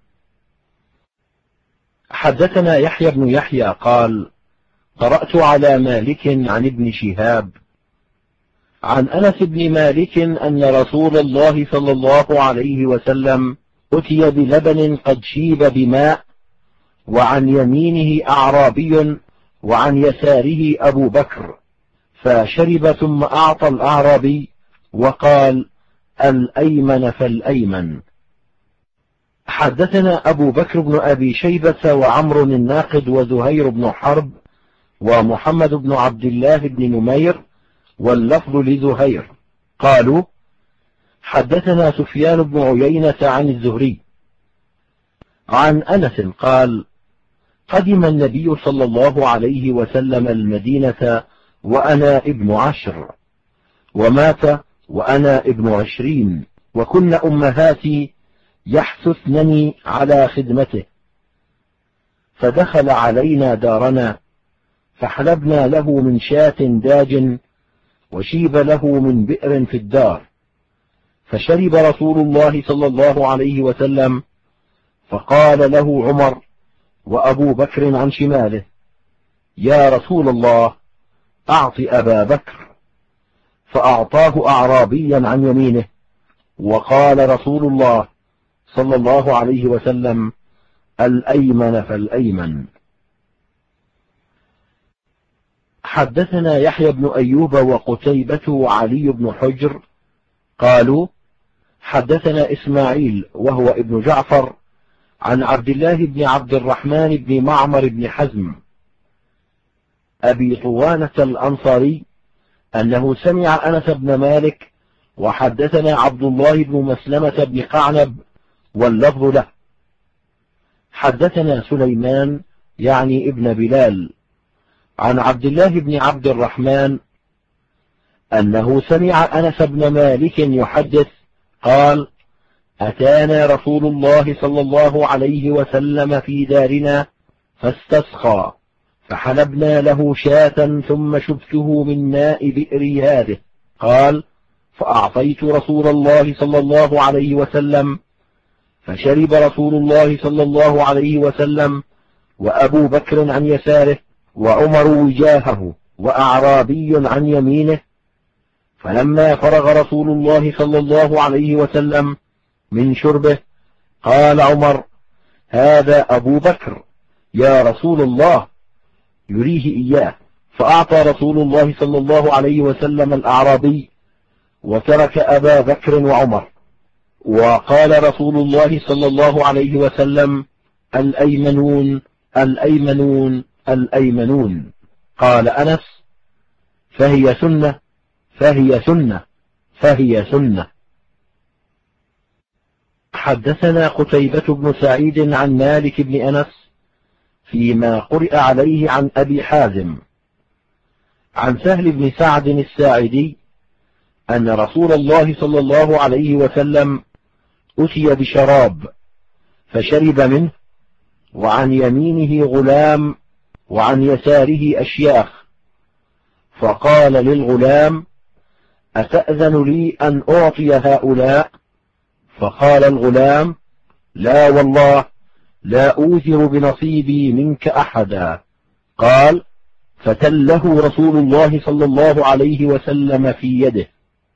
حدثنا يحيى بن يحيى قال: قرأت على مالك عن ابن شهاب عن أنس بن مالك أن رسول الله صلى الله عليه وسلم أتي بلبن قد شيب بماء، وعن يمينه أعرابي وعن يساره أبو بكر، فشرب ثم أعطى الأعرابي وقال: الأيمن فالأيمن. حدثنا أبو بكر بن أبي شيبة وعمر الناقد وزهير بن حرب ومحمد بن عبد الله بن نمير واللفظ لزهير قالوا: حدثنا سفيان بن عيينة عن الزهري عن أنس قال: قدم النبي صلى الله عليه وسلم المدينة وأنا ابن 10 ومات وأنا ابن 20، وكن أمهاتي يحثثنني على خدمته، فدخل علينا دارنا فحلبنا له من شاة داج وشيب له من بئر في الدار، فشرب رسول الله صلى الله عليه وسلم، فقال له عمر وأبو بكر عن شماله: يا رسول الله، أعط أبا بكر. فأعطاه أعرابيا عن يمينه، وقال رسول الله صلى الله عليه وسلم: الأيمن فالأيمن. حدثنا يحيى بن أيوب وقتيبة وعلي بن حجر قالوا: حدثنا إسماعيل وهو ابن جعفر عن عبد الله بن عبد الرحمن بن معمر بن حزم أبي طوانة الأنصاري أنه سمع أنس بن مالك، وحدثنا عبد الله بن مسلمة بن قعنب واللفظ له. حدثنا سليمان يعني ابن بلال عن عبد الله بن عبد الرحمن أنه سمع أنس بن مالك يحدث قال: أتانا رسول الله صلى الله عليه وسلم في دارنا فاستسقى، فحلبنا له شاة ثم شبته من ماء بئري هذه. قال: فأعطيت رسول الله صلى الله عليه وسلم، فشرب رسول الله صلى الله عليه وسلم وأبو بكر عن يساره وعمر وجاهه وأعرابي عن يمينه. فلما فرغ رسول الله صلى الله عليه وسلم من شربه قال عمر: هذا أبو بكر يا رسول الله، يريه إياه. فأعطى رسول الله صلى الله عليه وسلم الأعرابي وترك أبا بكر وعمر. وقال رسول الله صلى الله عليه وسلم: الأيمنون الأيمنون الأيمنون. قال أنس: فهي سنة فهي سنة فهي سنة. حدثنا قتيبة بن سعيد عن مالك بن أنس فيما قرئ عليه عن أبي حازم عن سهل بن سعد الساعدي أن رسول الله صلى الله عليه وسلم أتي بشراب فشرب منه، وعن يمينه غلام وعن يساره أشياخ، فقال للغلام: أتأذن لي أن أعطي هؤلاء؟ فقال الغلام: لا والله، لا أوثر بنصيبي منك أحدا. قال: فتله رسول الله صلى الله عليه وسلم في يده.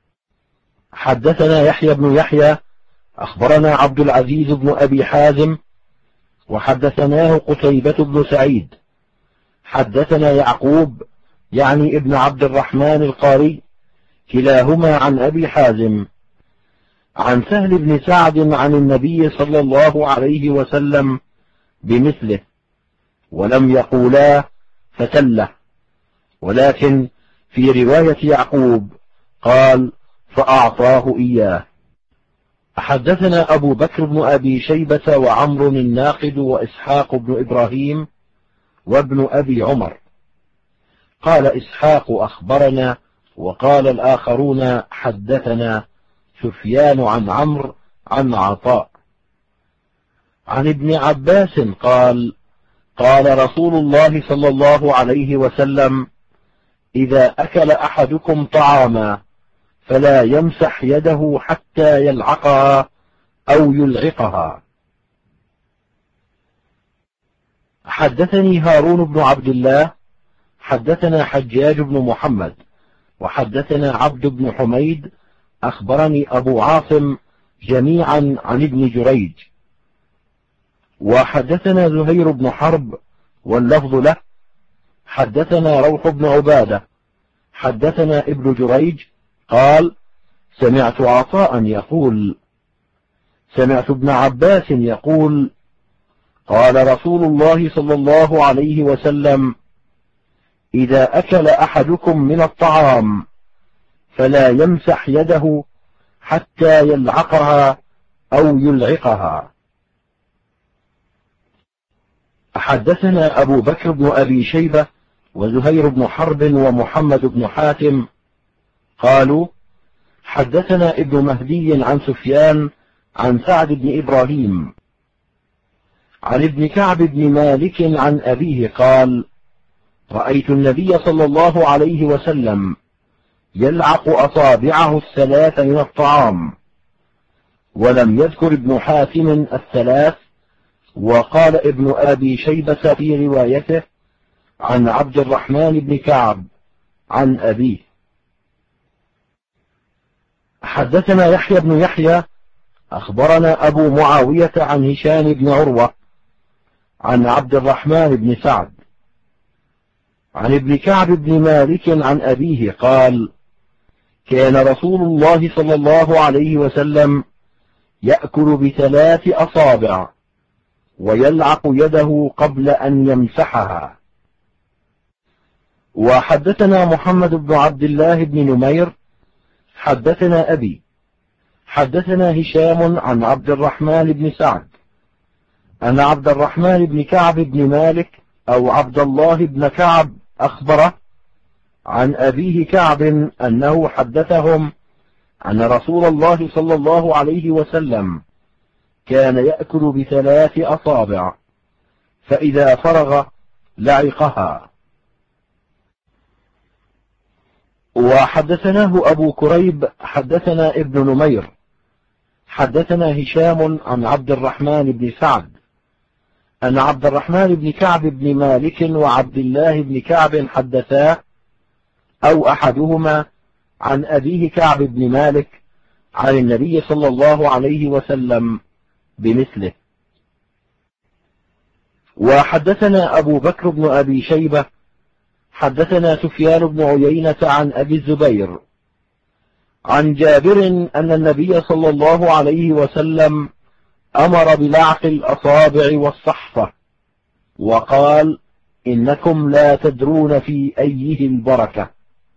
حدثنا يحيى بن يحيى أخبرنا عبد العزيز بن أبي حازم وحدثناه قتيبة بن سعيد حدثنا يعقوب يعني ابن عبد الرحمن القاري كلاهما عن أبي حازم عن سهل بن سعد عن النبي صلى الله عليه وسلم بمثله، ولم يقولا فتله، ولكن في رواية يعقوب قال: فأعطاه إياه. حدثنا أبو بكر بن أبي شيبة وعمر الناقد وإسحاق بن إبراهيم وابن أبي عمر. قال إسحاق: أخبرنا، وقال الآخرون: حدثنا سفيان عن عمرو عن عطاء عن ابن عباس قال: قال رسول الله صلى الله عليه وسلم: إذا أكل أحدكم طعاما فلا يمسح يده حتى يلعقها أو يلعقها. حدثني هارون بن عبد الله حدثنا حجاج بن محمد وحدثنا عبد بن حميد أخبرني أبو عاصم جميعا عن ابن جريج. وحدثنا زهير بن حرب واللفظ له. حدثنا روح بن عبادة حدثنا ابن جريج قال: سمعت عطاء يقول: سمعت ابن عباس يقول: قال رسول الله صلى الله عليه وسلم: إذا أكل أحدكم من الطعام فلا يمسح يده حتى يلعقها أو يلعقها. حدثنا أبو بكر بن أبي شيبة وزهير بن حرب ومحمد بن حاتم قالوا: حدثنا ابن مهدي عن سفيان عن سعد بن إبراهيم عن ابن كعب بن مالك عن أبيه قال: رأيت النبي صلى الله عليه وسلم يلعق أصابعه الثلاث من الطعام. ولم يذكر ابن حاتم الثلاث، وقال ابن أبي شيبة في روايته عن عبد الرحمن بن كعب عن أبيه. حدثنا يحيى بن يحيى أخبرنا أبو معاوية عن هشام بن عروة عن عبد الرحمن بن سعد عن ابن كعب بن مالك عن أبيه قال: كان رسول الله صلى الله عليه وسلم يأكل بثلاث أصابع ويلعق يده قبل أن يمسحها. وحدثنا محمد بن عبد الله بن نمير حدثنا أبي حدثنا هشام عن عبد الرحمن بن سعد أن عبد الرحمن بن كعب بن مالك أو عبد الله بن كعب أخبره عن أبيه كعب أنه حدثهم أن رسول الله صلى الله عليه وسلم كان يأكل بثلاث أصابع، فإذا فرغ لعقها. وحدثناه أبو كريب حدثنا ابن نمير حدثنا هشام عن عبد الرحمن بن سعد أن عبد الرحمن بن كعب بن مالك وعبد الله بن كعب حدثاه أو أحدهما عن أبيه كعب بن مالك عن النبي صلى الله عليه وسلم بمثله. وحدثنا أبو بكر بن أبي شيبة حدثنا سفيان بن عيينة عن أبي الزبير عن جابر أن النبي صلى الله عليه وسلم أمر بلعق الأصابع والصحفة، وقال: إنكم لا تدرون في أيه البركة.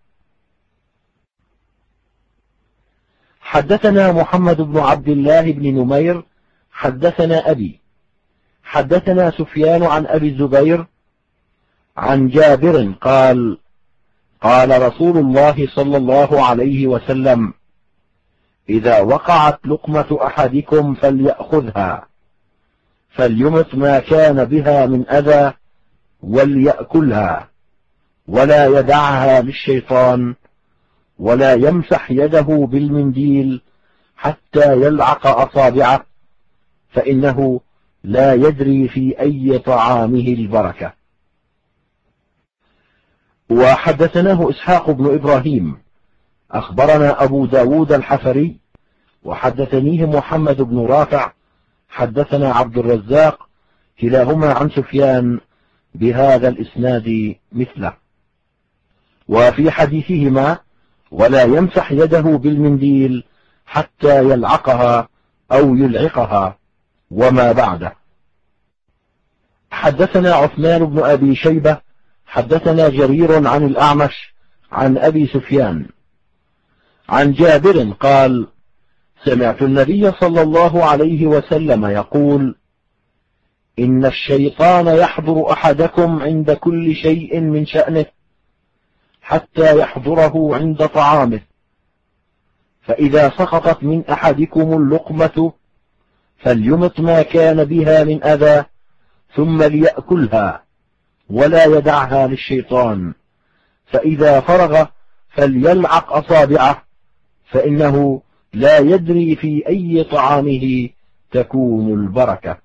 حدثنا محمد بن عبد الله بن نمير حدثنا أبي حدثنا سفيان عن أبي الزبير عن جابر قال: قال رسول الله صلى الله عليه وسلم: إذا وقعت لقمة أحدكم فليأخذها، فليمت ما كان بها من أذى وليأكلها، ولا يدعها للشيطان، ولا يمسح يده بالمنديل حتى يلعق أصابعه، فإنه لا يدري في أي طعامه البركة. وحدثناه إسحاق بن إبراهيم أخبرنا أبو داود الحفري وحدثنيه محمد بن رافع حدثنا عبد الرزاق كلاهما عن سفيان بهذا الإسناد مثله. وفي حديثهما: ولا يمسح يده بالمنديل حتى يلعقها أو يلعقها، وما بعده. حدثنا عثمان بن أبي شيبة حدثنا جرير عن الأعمش عن أبي سفيان عن جابر قال: سمعت النبي صلى الله عليه وسلم يقول: إن الشيطان يحضر أحدكم عند كل شيء من شأنه حتى يحضره عند طعامه، فإذا سقطت من أحدكم اللقمة فليمت ما كان بها من أذى ثم ليأكلها، ولا يدعها للشيطان، فإذا فرغ فليلعق أصابعه، فإنه لا يدري في أي طعامه تكون البركة.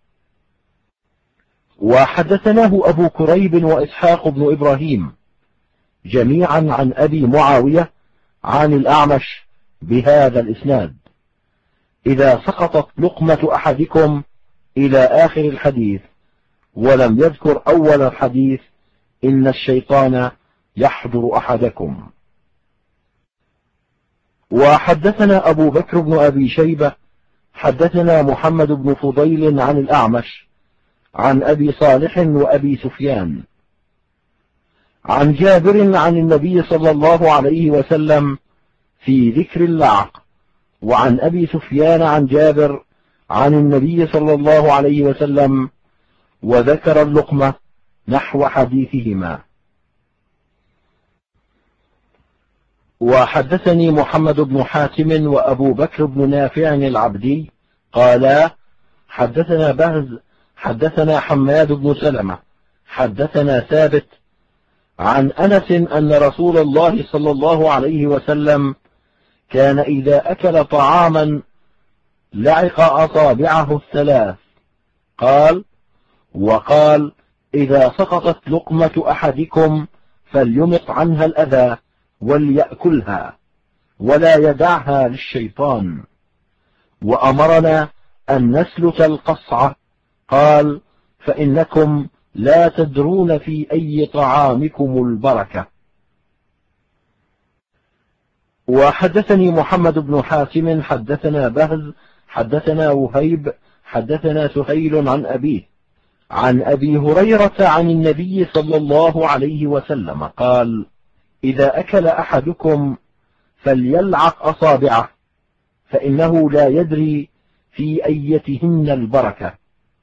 وحدثناه أبو كريب وإسحاق بن إبراهيم جميعا عن أبي معاوية عن الأعمش بهذا الإسناد: إذا سقطت لقمة أحدكم إلى آخر الحديث، ولم يذكر أول الحديث: إن الشيطان يحضر أحدكم. وحدثنا أبو بكر بن أبي شيبة حدثنا محمد بن فضيل عن الأعمش عن أبي صالح وأبي سفيان عن جابر عن النبي صلى الله عليه وسلم في ذكر اللعق، وعن أبي سفيان عن جابر عن النبي صلى الله عليه وسلم، وذكر اللقمة نحو حديثهما. وحدثني محمد بن حاتم وأبو بكر بن نافع العبدي قالا: حدثنا بهز حدثنا حماد بن سلمة حدثنا ثابت عن أنس أن رسول الله صلى الله عليه وسلم كان إذا أكل طعاما لعق أصابعه الثلاث. قال: وقال: إذا سقطت لقمة أحدكم فليمط عنها الأذى وليأكلها ولا يدعها للشيطان. وأمرنا أن نسلت القصعة. قال: فإنكم لا تدرون في أي طعامكم البركة. وحدثني محمد بن حاتم حدثنا بهز حدثنا وهيب حدثنا سهيل عن أبي هريرة عن النبي صلى الله عليه وسلم قال: إذا أكل أحدكم فليلعق أصابعه فإنه لا يدري في أيتهن البركة.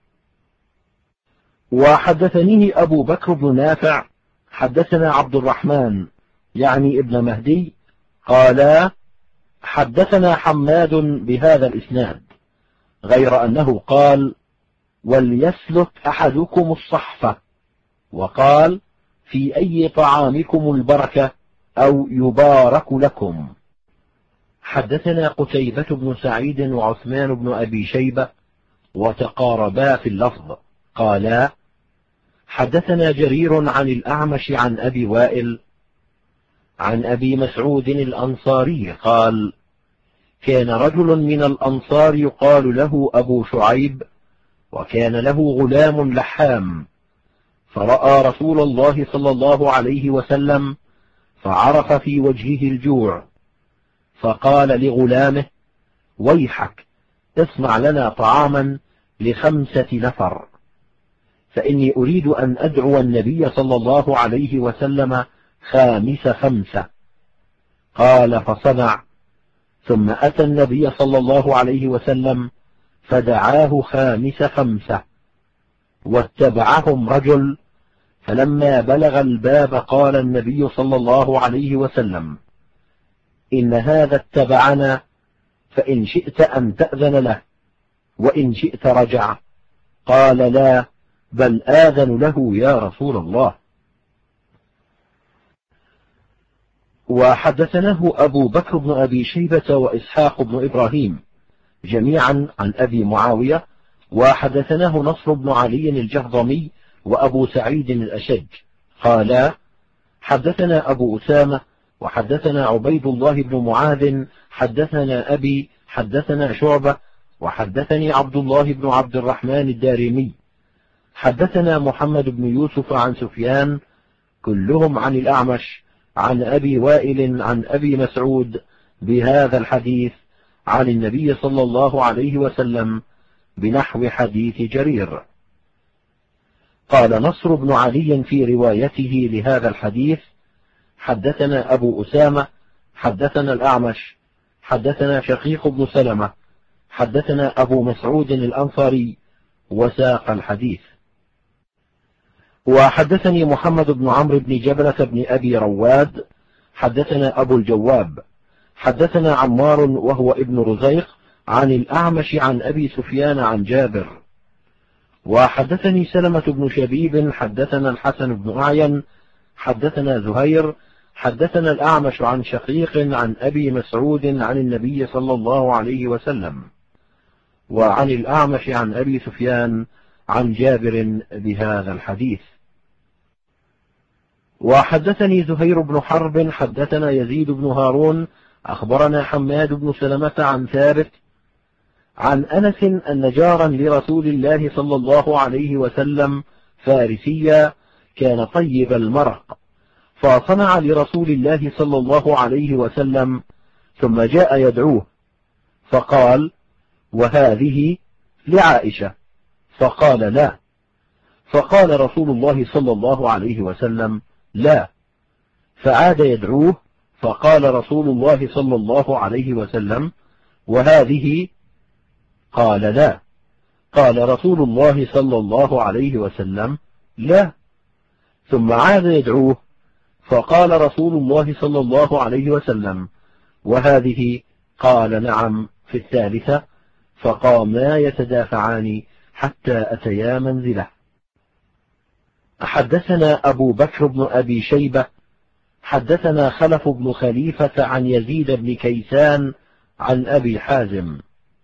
وحدثنيه أبو بكر بن نافع حدثنا عبد الرحمن يعني ابن مهدي قال: حدثنا حماد بهذا الإسناد، غير أنه قال: وليسلك أحدكم الصحفة، وقال: في أي طعامكم البركة أو يبارك لكم. حدثنا قتيبة بن سعيد وعثمان بن أبي شيبة وتقاربا في اللفظ قالا: حدثنا جرير عن الأعمش عن أبي وائل عن أبي مسعود الأنصاري قال: كان رجل من الأنصار يقال له أبو شعيب، وكان له غلام لحام، فرأى رسول الله صلى الله عليه وسلم فعرف في وجهه الجوع، فقال لغلامه: ويحك اصنع لنا طعاما ل5 نفر، فإني أريد أن أدعو النبي صلى الله عليه وسلم 5. قال: فصنع، ثم أتى النبي صلى الله عليه وسلم فدعاه 5، واتبعهم رجل، فلما بلغ الباب قال النبي صلى الله عليه وسلم: إن هذا اتبعنا، فإن شئت أن تأذن له، وإن شئت رجع. قال: لا، بل آذن له يا رسول الله. وحدثناه أبو بكر بن أبي شيبة وإسحاق بن إبراهيم جميعا عن أبي معاوية، وحدثناه نصر بن علي الجهضمي وأبو سعيد الأشج قالا: حدثنا أبو أسامة وحدثنا عبيد الله بن معاذ حدثنا أبي حدثنا شعبة وحدثني عبد الله بن عبد الرحمن الدارمي حدثنا محمد بن يوسف عن سفيان، كلهم عن الأعمش عن أبي وائل عن أبي مسعود بهذا الحديث عن النبي صلى الله عليه وسلم بنحو حديث جرير. قال نصر بن علي في روايته لهذا الحديث: حدثنا أبو أسامة حدثنا الأعمش حدثنا شقيق بن سلمة حدثنا أبو مسعود الأنصاري، وساق الحديث. وحدثني محمد بن عمرو بن جبلة بن أبي رواد حدثنا أبو الجواب حدثنا عمار وهو ابن رزيق عن الأعمش عن أبي سفيان عن جابر. وحدثني سلمة بن شبيب حدثنا الحسن بن أعين حدثنا زهير حدثنا الأعمش عن شقيق عن أبي مسعود عن النبي صلى الله عليه وسلم، وعن الأعمش عن أبي سفيان عن جابر بهذا الحديث. وحدثني زهير بن حرب حدثنا يزيد بن هارون أخبرنا حماد بن سلمة عن ثابت عن أنس أن جارا لرسول الله صلى الله عليه وسلم فارسيا كان طيب المرق، فصنع لرسول الله صلى الله عليه وسلم، ثم جاء يدعوه فقال: وهذه لعائشة، فقال: لا. فقال رسول الله صلى الله عليه وسلم: لا. فعاد يدعوه فقال رسول الله صلى الله عليه وسلم: وهذه؟ قال: لا. قال رسول الله صلى الله عليه وسلم: لا. ثم عاد يدعوه فقال رسول الله صلى الله عليه وسلم: وهذه؟ قال: نعم. في الثالثة فقاما يتدافعان حتى أتيا منزله. حدثنا أبو بكر بن أبي شيبة حدثنا خلف بن خليفة عن يزيد بن كيسان عن أبي حازم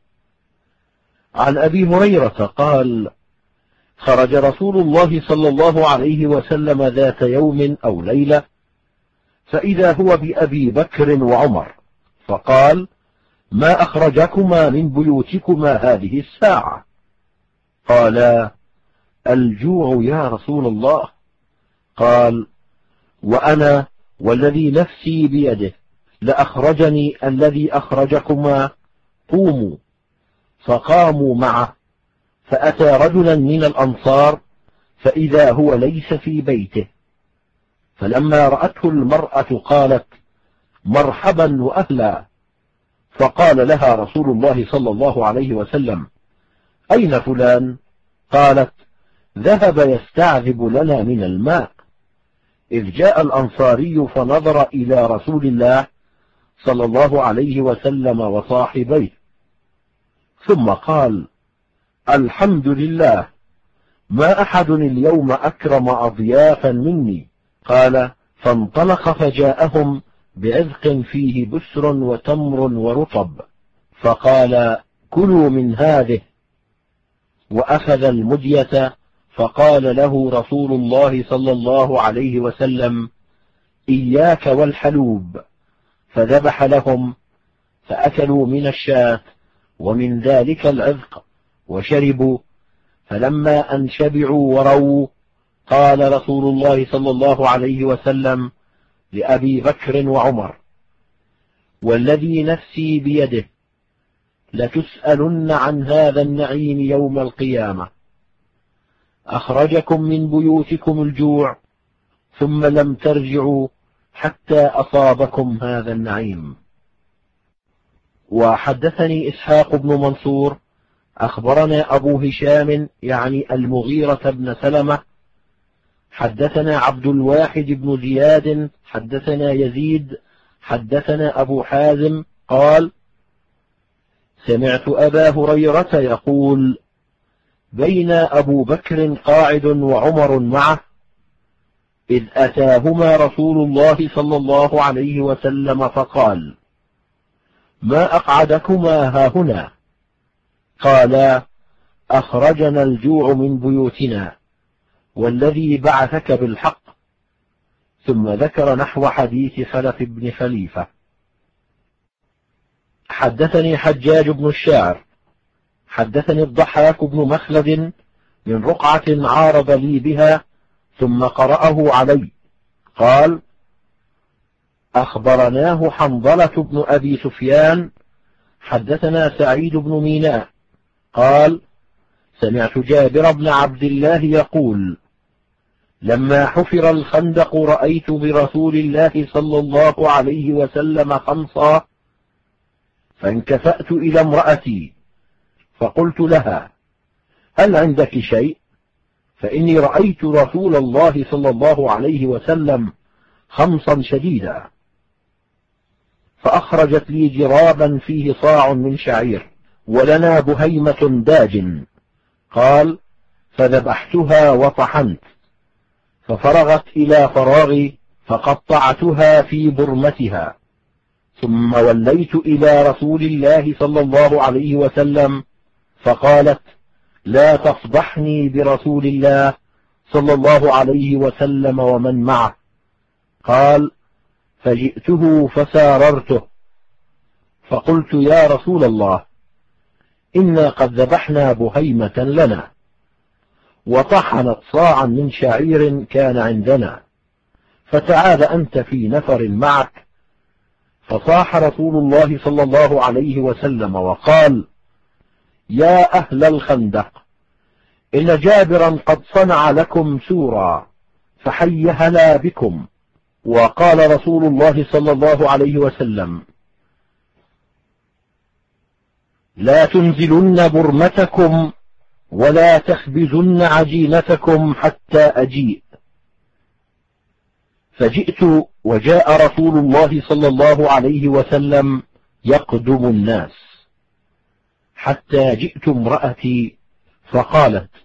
عن أبي هريرة قال: خرج رسول الله صلى الله عليه وسلم ذات يوم أو ليلة، فإذا هو بأبي بكر وعمر، فقال: ما أخرجكما من بيوتكما هذه الساعة؟ قالا: الجوع يا رسول الله. قال: وأنا والذي نفسي بيده لأخرجني الذي أخرجكما، قوموا. فقاموا معه، فأتى رجلا من الأنصار فإذا هو ليس في بيته، فلما رأته المرأة قالت: مرحبا وأهلا. فقال لها رسول الله صلى الله عليه وسلم: أين فلان؟ قالت: ذهب يستعذب لنا من الماء. إذ جاء الأنصاري فنظر إلى رسول الله صلى الله عليه وسلم وصاحبيه، ثم قال: الحمد لله، ما أحد اليوم أكرم أضيافا مني. قال: فانطلق فجاءهم بعذق فيه بسر وتمر ورطب، فقال: كلوا من هذه. وأخذ المدية، فقال له رسول الله صلى الله عليه وسلم: إياك والحلوب. فذبح لهم، فأكلوا من الشاة ومن ذلك العذق وشربوا، فلما أن شبعوا ورووا، قال رسول الله صلى الله عليه وسلم لأبي بكر وعمر: والذي نفسي بيده لتسألن عن هذا النعيم يوم القيامة. أخرجكم من بيوتكم الجوع ثم لم ترجعوا حتى أصابكم هذا النعيم. وحدثني إسحاق بن منصور أخبرنا أبو هشام يعني المغيرة بن سلمة حدثنا عبد الواحد بن زياد حدثنا يزيد حدثنا أبو حازم قال: سمعت أبا هريرة يقول: بين أبو بكر قاعد وعمر معه، إذ أتاهما رسول الله صلى الله عليه وسلم فقال: ما أقعدكما هاهنا؟ قالا: أخرجنا الجوع من بيوتنا والذي بعثك بالحق. ثم ذكر نحو حديث خلف بن خليفة. حدثني حجاج بن الشاعر حدثني الضحاك بن مخلد من رقعة عارض لي بها ثم قرأه علي قال: أخبرناه حنظلة بن أبي سفيان حدثنا سعيد بن ميناء قال: سمعت جابر بن عبد الله يقول: لما حفر الخندق رأيت برسول الله صلى الله عليه وسلم خمصا، فانكفأت إلى امرأتي فقلت لها: هل عندك شيء؟ فإني رأيت رسول الله صلى الله عليه وسلم خمصا شديدا. فأخرجت لي جرابا فيه صاع من شعير ولنا بهيمة داج. قال: فذبحتها وطحنت، ففرغت إلى فراغي فقطعتها في برمتها، ثم وليت إلى رسول الله صلى الله عليه وسلم فقالت: لا تفضحني برسول الله صلى الله عليه وسلم ومن معه. قال: فجئته فساررته فقلت: يا رسول الله، إنا قد ذبحنا بهيمة لنا وطحنت صاعا من شعير كان عندنا، فتعال أنت في نفر معك. فصاح رسول الله صلى الله عليه وسلم وقال: يا أهل الخندق، إن جابرا قد صنع لكم سورا، فحي هلا بكم. وقال رسول الله صلى الله عليه وسلم: لا تنزلن برمتكم ولا تخبزن عجينتكم حتى أجيء. فجئت وجاء رسول الله صلى الله عليه وسلم يقدم الناس، حتى جئت امرأتي فقالت: